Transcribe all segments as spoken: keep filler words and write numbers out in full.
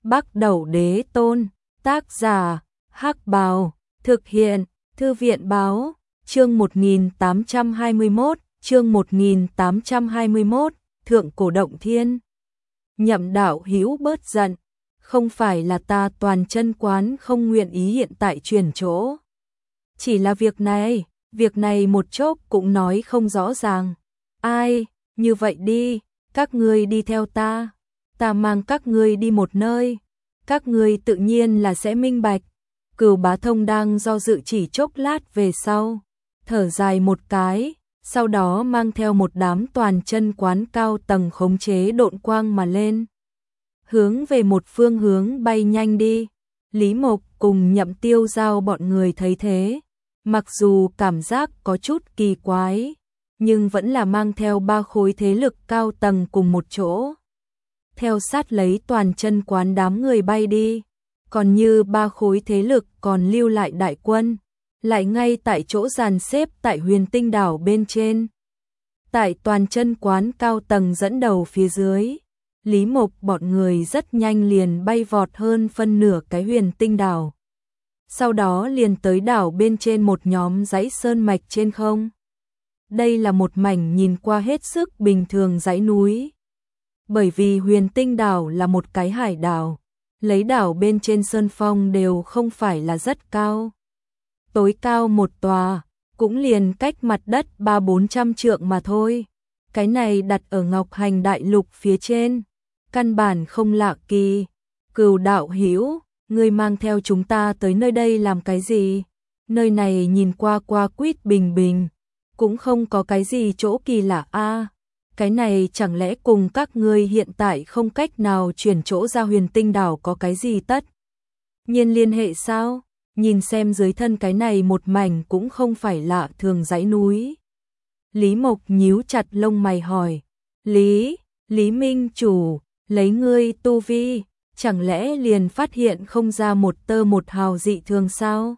Bắc Đẩu Đế Tôn, tác giả, Hắc Bào, thực hiện, Thư viện báo, chương một nghìn tám trăm hai mươi mốt, chương một nghìn tám trăm hai mươi mốt, Thượng Cổ Động Thiên. Nhậm đạo hữu bớt giận, không phải là ta Toàn Chân Quán không nguyện ý hiện tại chuyển chỗ. Chỉ là việc này, việc này một chốc cũng nói không rõ ràng. Ai, như vậy đi, các ngươi đi theo ta, ta mang các ngươi đi một nơi, các ngươi tự nhiên là sẽ minh bạch. Cửu Bá Thông đang do dự chỉ chốc lát về sau, thở dài một cái, sau đó mang theo một đám Toàn Chân Quán cao tầng khống chế độn quang mà lên, hướng về một phương hướng bay nhanh đi. Lý Mộc cùng Nhậm Tiêu Giao bọn người thấy thế, mặc dù cảm giác có chút kỳ quái, nhưng vẫn là mang theo ba khối thế lực cao tầng cùng một chỗ, theo sát lấy Toàn Chân Quán đám người bay đi. Còn như ba khối thế lực còn lưu lại đại quân, lại ngay tại chỗ dàn xếp tại Huyền Tinh đảo bên trên. Tại Toàn Chân Quán cao tầng dẫn đầu phía dưới, Lý Mộc bọn người rất nhanh liền bay vọt hơn phân nửa cái Huyền Tinh đảo. Sau đó liền tới đảo bên trên một nhóm dãy sơn mạch trên không. Đây là một mảnh nhìn qua hết sức bình thường dãy núi. Bởi vì Huyền Tinh đảo là một cái hải đảo, lấy đảo bên trên sơn phong đều không phải là rất cao. Tối cao một tòa, cũng liền cách mặt đất ba bốn trăm trượng mà thôi. Cái này đặt ở Ngọc Hành Đại Lục phía trên, căn bản không lạ kỳ. Cửu đạo hữu, ngươi mang theo chúng ta tới nơi đây làm cái gì? Nơi này nhìn qua qua quýt bình bình, cũng không có cái gì chỗ kỳ lạ a. Cái này chẳng lẽ cùng các ngươi hiện tại không cách nào chuyển chỗ ra Huyền Tinh đảo có cái gì tất nhiên liên hệ sao? Nhìn xem dưới thân cái này một mảnh cũng không phải lạ thường dãy núi. Lý Mộc nhíu chặt lông mày hỏi, Lý, Lý Minh Chủ, lấy ngươi tu vi, chẳng lẽ liền phát hiện không ra một tơ một hào dị thường sao?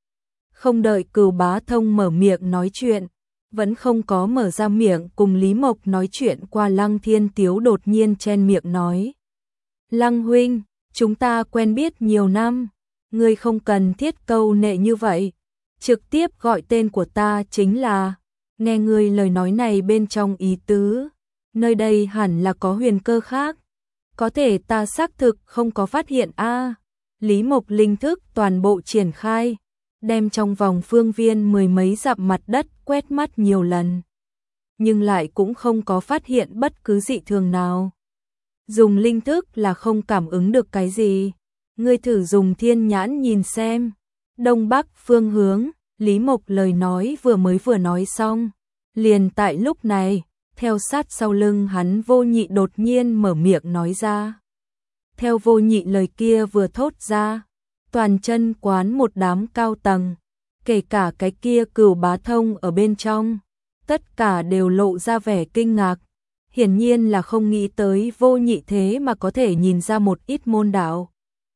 Không đợi Cửu Bá Thông mở miệng nói chuyện, vẫn không có mở ra miệng cùng Lý Mộc nói chuyện qua Lăng Thiên Tiếu đột nhiên chen miệng nói, Lăng huynh, chúng ta quen biết nhiều năm, ngươi không cần thiết câu nệ như vậy, trực tiếp gọi tên của ta chính là. Nghe ngươi lời nói này bên trong ý tứ, nơi đây hẳn là có huyền cơ khác, có thể ta xác thực không có phát hiện a. Lý Mộc linh thức toàn bộ triển khai, đem trong vòng phương viên mười mấy dặm mặt đất quét mắt nhiều lần, nhưng lại cũng không có phát hiện bất cứ dị thường nào. Dùng linh thức là không cảm ứng được cái gì, ngươi thử dùng thiên nhãn nhìn xem. Đông Bắc phương hướng, Lý Mộc lời nói vừa mới vừa nói xong, liền tại lúc này, theo sát sau lưng hắn Vô Nhị đột nhiên mở miệng nói ra. Theo Vô Nhị lời kia vừa thốt ra, Toàn Chân Quán một đám cao tầng, kể cả cái kia Cửu Bá Thông ở bên trong, tất cả đều lộ ra vẻ kinh ngạc, hiển nhiên là không nghĩ tới Vô Nhị thế mà có thể nhìn ra một ít môn đạo.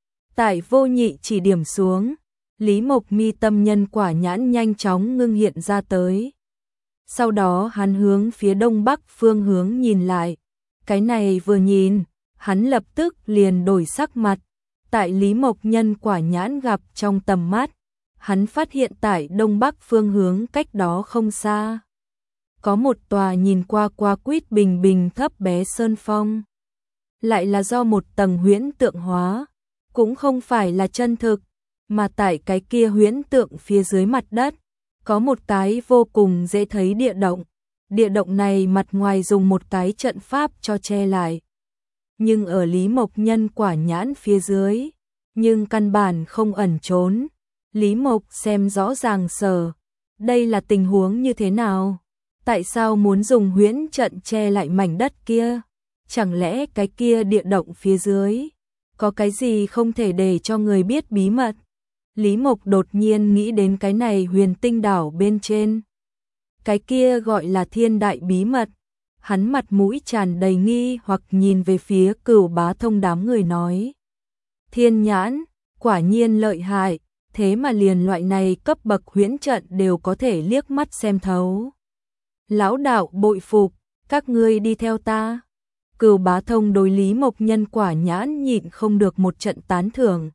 Tại Vô Nhị chỉ điểm xuống, Lý Mộc mi tâm nhân quả nhãn nhanh chóng ngưng hiện ra tới. Sau đó hắn hướng phía đông bắc phương hướng nhìn lại, cái này vừa nhìn, hắn lập tức liền đổi sắc mặt. Tại Lý Mộc nhân quả nhãn gặp trong tầm mắt, hắn phát hiện tại đông bắc phương hướng cách đó không xa, có một tòa nhìn qua qua quýt bình bình thấp bé sơn phong, lại là do một tầng huyễn tượng hóa, cũng không phải là chân thực, mà tại cái kia huyễn tượng phía dưới mặt đất, có một cái vô cùng dễ thấy địa động. Địa động này mặt ngoài dùng một cái trận pháp cho che lại, nhưng ở Lý Mộc nhân quả nhãn phía dưới, nhưng căn bản không ẩn trốn. Lý Mộc xem rõ ràng sở, đây là tình huống như thế nào? Tại sao muốn dùng huyễn trận che lại mảnh đất kia? Chẳng lẽ cái kia địa động phía dưới có cái gì không thể để cho người biết bí mật? Lý Mộc đột nhiên nghĩ đến cái này Huyền Tinh đảo bên trên, cái kia gọi là thiên đại bí mật. Hắn mặt mũi tràn đầy nghi hoặc nhìn về phía Cửu Bá Thông đám người nói, thiên nhãn, quả nhiên lợi hại, thế mà liền loại này cấp bậc huyễn trận đều có thể liếc mắt xem thấu. Lão đạo bội phục, các ngươi đi theo ta. Cửu Bá Thông đối Lý Mộc nhân quả nhãn nhịn không được một trận tán thưởng.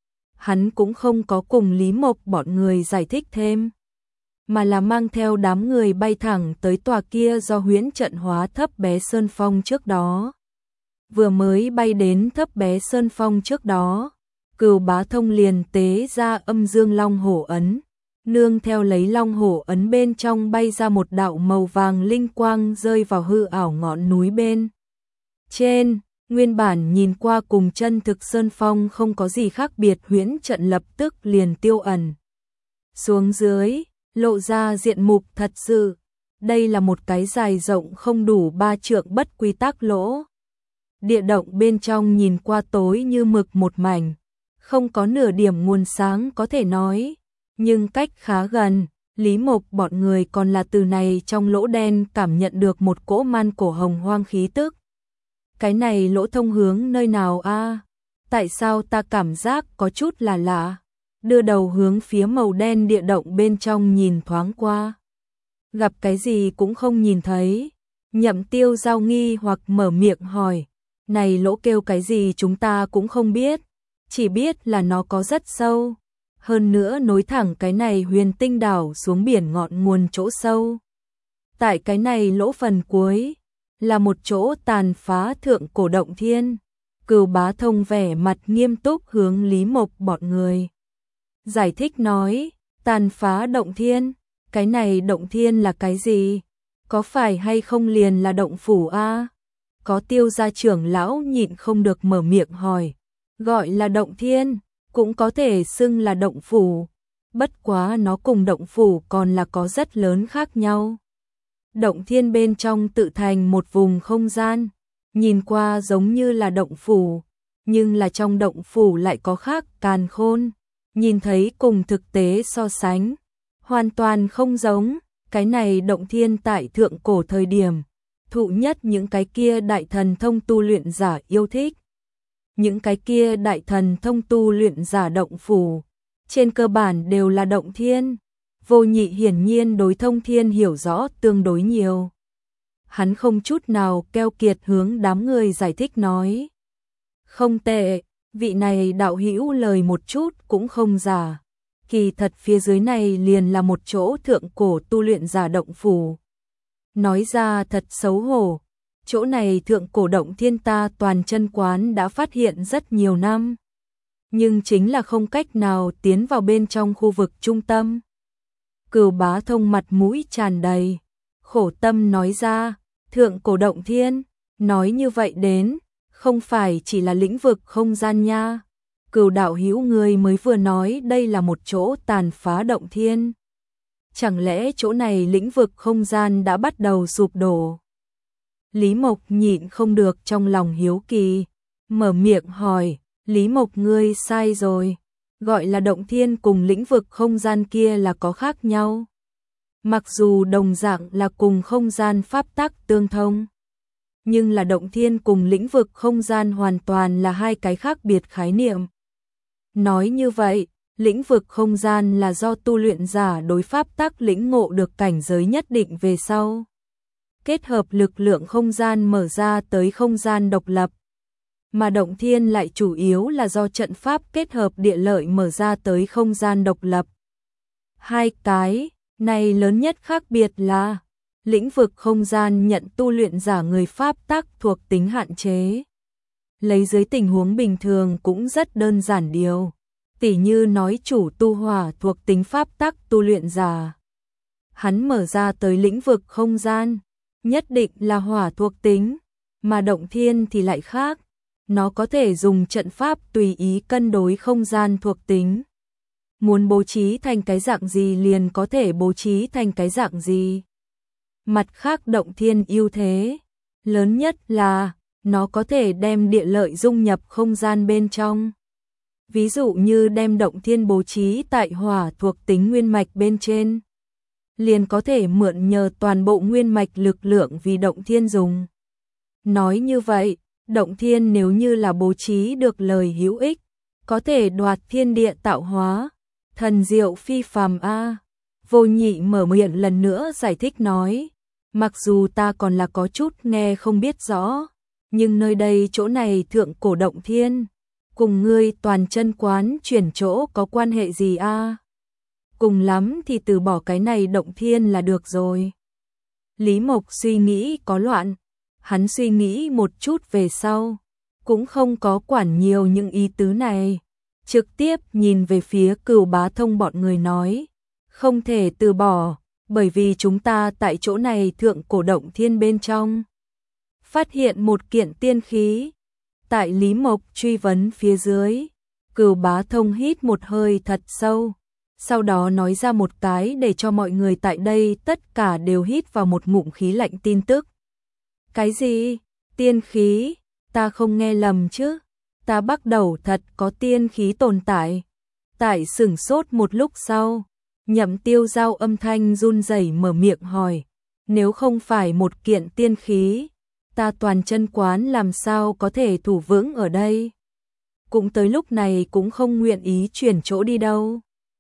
Hắn cũng không có cùng Lý Mộc bọn người giải thích thêm, mà là mang theo đám người bay thẳng tới tòa kia do huyễn trận hóa Thấp Bé Sơn Phong trước đó. Vừa mới bay đến Thấp Bé Sơn Phong trước đó, Cửu Bá Thông liền tế ra Âm Dương Long Hổ ấn, nương theo lấy Long Hổ ấn bên trong bay ra một đạo màu vàng linh quang rơi vào hư ảo ngọn núi bên trên. Nguyên bản nhìn qua cùng chân thực Sơn Phong không có gì khác biệt, huyễn trận lập tức liền tiêu ẩn xuống dưới, lộ ra diện mục thật sự. Đây là một cái dài rộng không đủ ba trượng bất quy tắc lỗ. Địa động bên trong nhìn qua tối như mực một mảnh, không có nửa điểm nguồn sáng có thể nói, nhưng cách khá gần, Lý Mộc bọn người còn là từ này trong lỗ đen cảm nhận được một cỗ man cổ hồng hoang khí tức. Cái này lỗ thông hướng nơi nào a? Tại sao ta cảm giác có chút là lạ? Đưa đầu hướng phía màu đen địa động bên trong nhìn thoáng qua. Gặp cái gì cũng không nhìn thấy. Nhậm Tiêu Giao nghi hoặc mở miệng hỏi. Này lỗ kêu cái gì chúng ta cũng không biết. Chỉ biết là nó có rất sâu. Hơn nữa nối thẳng cái này huyền tinh đảo xuống biển ngọn nguồn chỗ sâu. Tại cái này lỗ phần cuối là một chỗ tàn phá thượng cổ động thiên. Cửu Bá Thông vẻ mặt nghiêm túc hướng Lý Mộc bọn người giải thích nói, tàn phá động thiên, cái này động thiên là cái gì? Có phải hay không liền là động phủ a? Có Tiêu gia trưởng lão nhịn không được mở miệng hỏi, gọi là động thiên, cũng có thể xưng là động phủ, bất quá nó cùng động phủ còn là có rất lớn khác nhau. Động thiên bên trong tự thành một vùng không gian, nhìn qua giống như là động phủ, nhưng là trong động phủ lại có khác càn khôn, nhìn thấy cùng thực tế so sánh, hoàn toàn không giống. Cái này động thiên tại thượng cổ thời điểm, thụ nhất những cái kia đại thần thông tu luyện giả yêu thích. Những cái kia đại thần thông tu luyện giả động phủ, trên cơ bản đều là động thiên. Vô Nhị hiển nhiên đối thông thiên hiểu rõ tương đối nhiều. Hắn không chút nào keo kiệt hướng đám người giải thích nói. Không tệ, vị này đạo hữu lời một chút cũng không giả. Kỳ thật phía dưới này liền là một chỗ thượng cổ tu luyện giả động phủ. Nói ra thật xấu hổ, chỗ này thượng cổ động thiên ta toàn chân quán đã phát hiện rất nhiều năm. Nhưng chính là không cách nào tiến vào bên trong khu vực trung tâm. Cửu Bá Thông mặt mũi tràn đầy, khổ tâm nói ra, thượng cổ động thiên, nói như vậy đến, không phải chỉ là lĩnh vực không gian nha. Cửu đạo hữu người mới vừa nói đây là một chỗ tàn phá động thiên. Chẳng lẽ chỗ này lĩnh vực không gian đã bắt đầu sụp đổ? Lý Mộc nhịn không được trong lòng hiếu kỳ, mở miệng hỏi, Lý Mộc ngươi sai rồi, gọi là động thiên cùng lĩnh vực không gian kia là có khác nhau. Mặc dù đồng dạng là cùng không gian pháp tắc tương thông, nhưng là động thiên cùng lĩnh vực không gian hoàn toàn là hai cái khác biệt khái niệm. Nói như vậy, lĩnh vực không gian là do tu luyện giả đối pháp tắc lĩnh ngộ được cảnh giới nhất định về sau, kết hợp lực lượng không gian mở ra tới không gian độc lập. Mà động thiên lại chủ yếu là do trận pháp kết hợp địa lợi mở ra tới không gian độc lập. Hai cái này lớn nhất khác biệt là lĩnh vực không gian nhận tu luyện giả người pháp tắc thuộc tính hạn chế. Lấy dưới tình huống bình thường cũng rất đơn giản điều. Tỉ như nói chủ tu hỏa thuộc tính pháp tắc tu luyện giả. Hắn mở ra tới lĩnh vực không gian, nhất định là hỏa thuộc tính, mà động thiên thì lại khác. Nó có thể dùng trận pháp tùy ý cân đối không gian thuộc tính. Muốn bố trí thành cái dạng gì liền có thể bố trí thành cái dạng gì. Mặt khác động thiên ưu thế lớn nhất là nó có thể đem địa lợi dung nhập không gian bên trong. Ví dụ như đem động thiên bố trí tại hỏa thuộc tính nguyên mạch bên trên, liền có thể mượn nhờ toàn bộ nguyên mạch lực lượng vì động thiên dùng. Nói như vậy, động thiên nếu như là bố trí được lời hữu ích, có thể đoạt thiên địa tạo hóa, thần diệu phi phàm a. Vô Nhị mở miệng lần nữa giải thích nói, mặc dù ta còn là có chút nghe không biết rõ, Nhưng nơi đây chỗ này thượng cổ động thiên, cùng ngươi toàn chân quán chuyển chỗ có quan hệ gì a? Cùng lắm thì từ bỏ cái này động thiên là được rồi. Lý Mộc suy nghĩ có loạn, hắn suy nghĩ một chút về sau, cũng không có quản nhiều những ý tứ này, trực tiếp nhìn về phía Cửu Bá Thông bọn người nói, không thể từ bỏ, bởi vì chúng ta tại chỗ này thượng cổ động thiên bên trong phát hiện một kiện tiên khí. Tại Lý Mộc truy vấn phía dưới, Cửu Bá Thông hít một hơi thật sâu, sau đó nói ra một cái để cho mọi người tại đây tất cả đều hít vào một ngụm khí lạnh tin tức. Cái gì? Tiên khí? Ta không nghe lầm chứ? Ta bắt đầu thật có tiên khí tồn tại. Tại sửng sốt một lúc sau, Nhậm Tiêu Giao âm thanh run rẩy mở miệng hỏi, nếu không phải một kiện tiên khí, ta toàn chân quán làm sao có thể thủ vững ở đây? Cũng tới lúc này cũng không nguyện ý chuyển chỗ đi đâu.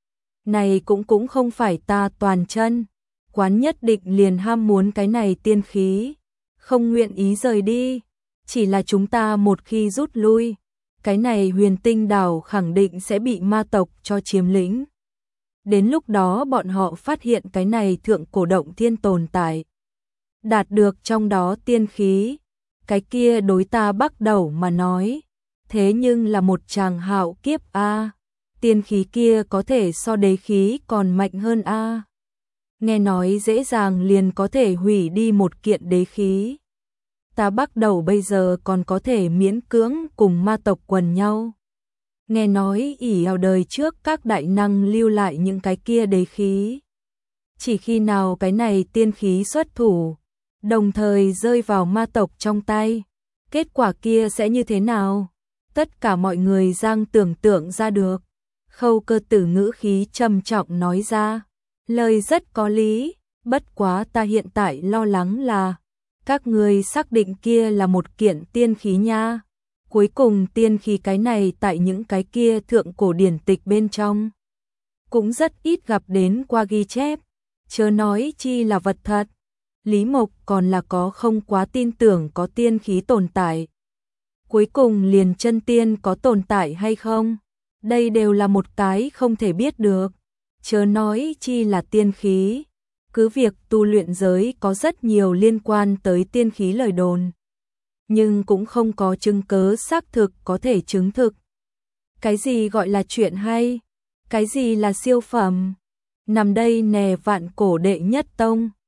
Này cũng cũng không phải ta toàn chân quán nhất định liền ham muốn cái này tiên khí, không nguyện ý rời đi, chỉ là chúng ta một khi rút lui, cái này Huyền Tinh đảo khẳng định sẽ bị ma tộc cho chiếm lĩnh. Đến lúc đó bọn họ phát hiện cái này thượng cổ động thiên tồn tại, đạt được trong đó tiên khí, cái kia đối ta bắt đầu mà nói, thế nhưng là một tràng hạo kiếp a. Tiên khí kia có thể so đế khí còn mạnh hơn a. Nghe nói dễ dàng liền có thể hủy đi một kiện đế khí. Ta bắt đầu bây giờ còn có thể miễn cưỡng cùng ma tộc quần nhau. Nghe nói ỷ vào đời trước các đại năng lưu lại những cái kia đế khí. Chỉ khi nào cái này tiên khí xuất thủ, đồng thời rơi vào ma tộc trong tay, kết quả kia sẽ như thế nào? Tất cả mọi người giang tưởng tượng ra được. Khâu Cơ Tử ngữ khí trầm trọng nói ra, lời rất có lý, bất quá ta hiện tại lo lắng là, các người xác định kia là một kiện tiên khí nha. Cuối cùng tiên khí cái này tại những cái kia thượng cổ điển tịch bên trong, cũng rất ít gặp đến qua ghi chép, chớ nói chi là vật thật. Lý Mộc còn là có không quá tin tưởng có tiên khí tồn tại. Cuối cùng liền chân tiên có tồn tại hay không? Đây đều là một cái không thể biết được, chớ nói chi là tiên khí. Cứ việc tu luyện giới có rất nhiều liên quan tới tiên khí lời đồn, nhưng cũng không có chứng cớ xác thực có thể chứng thực. Cái gì gọi là chuyện hay? Cái gì là siêu phẩm? Nằm đây nè vạn cổ đệ nhất tông,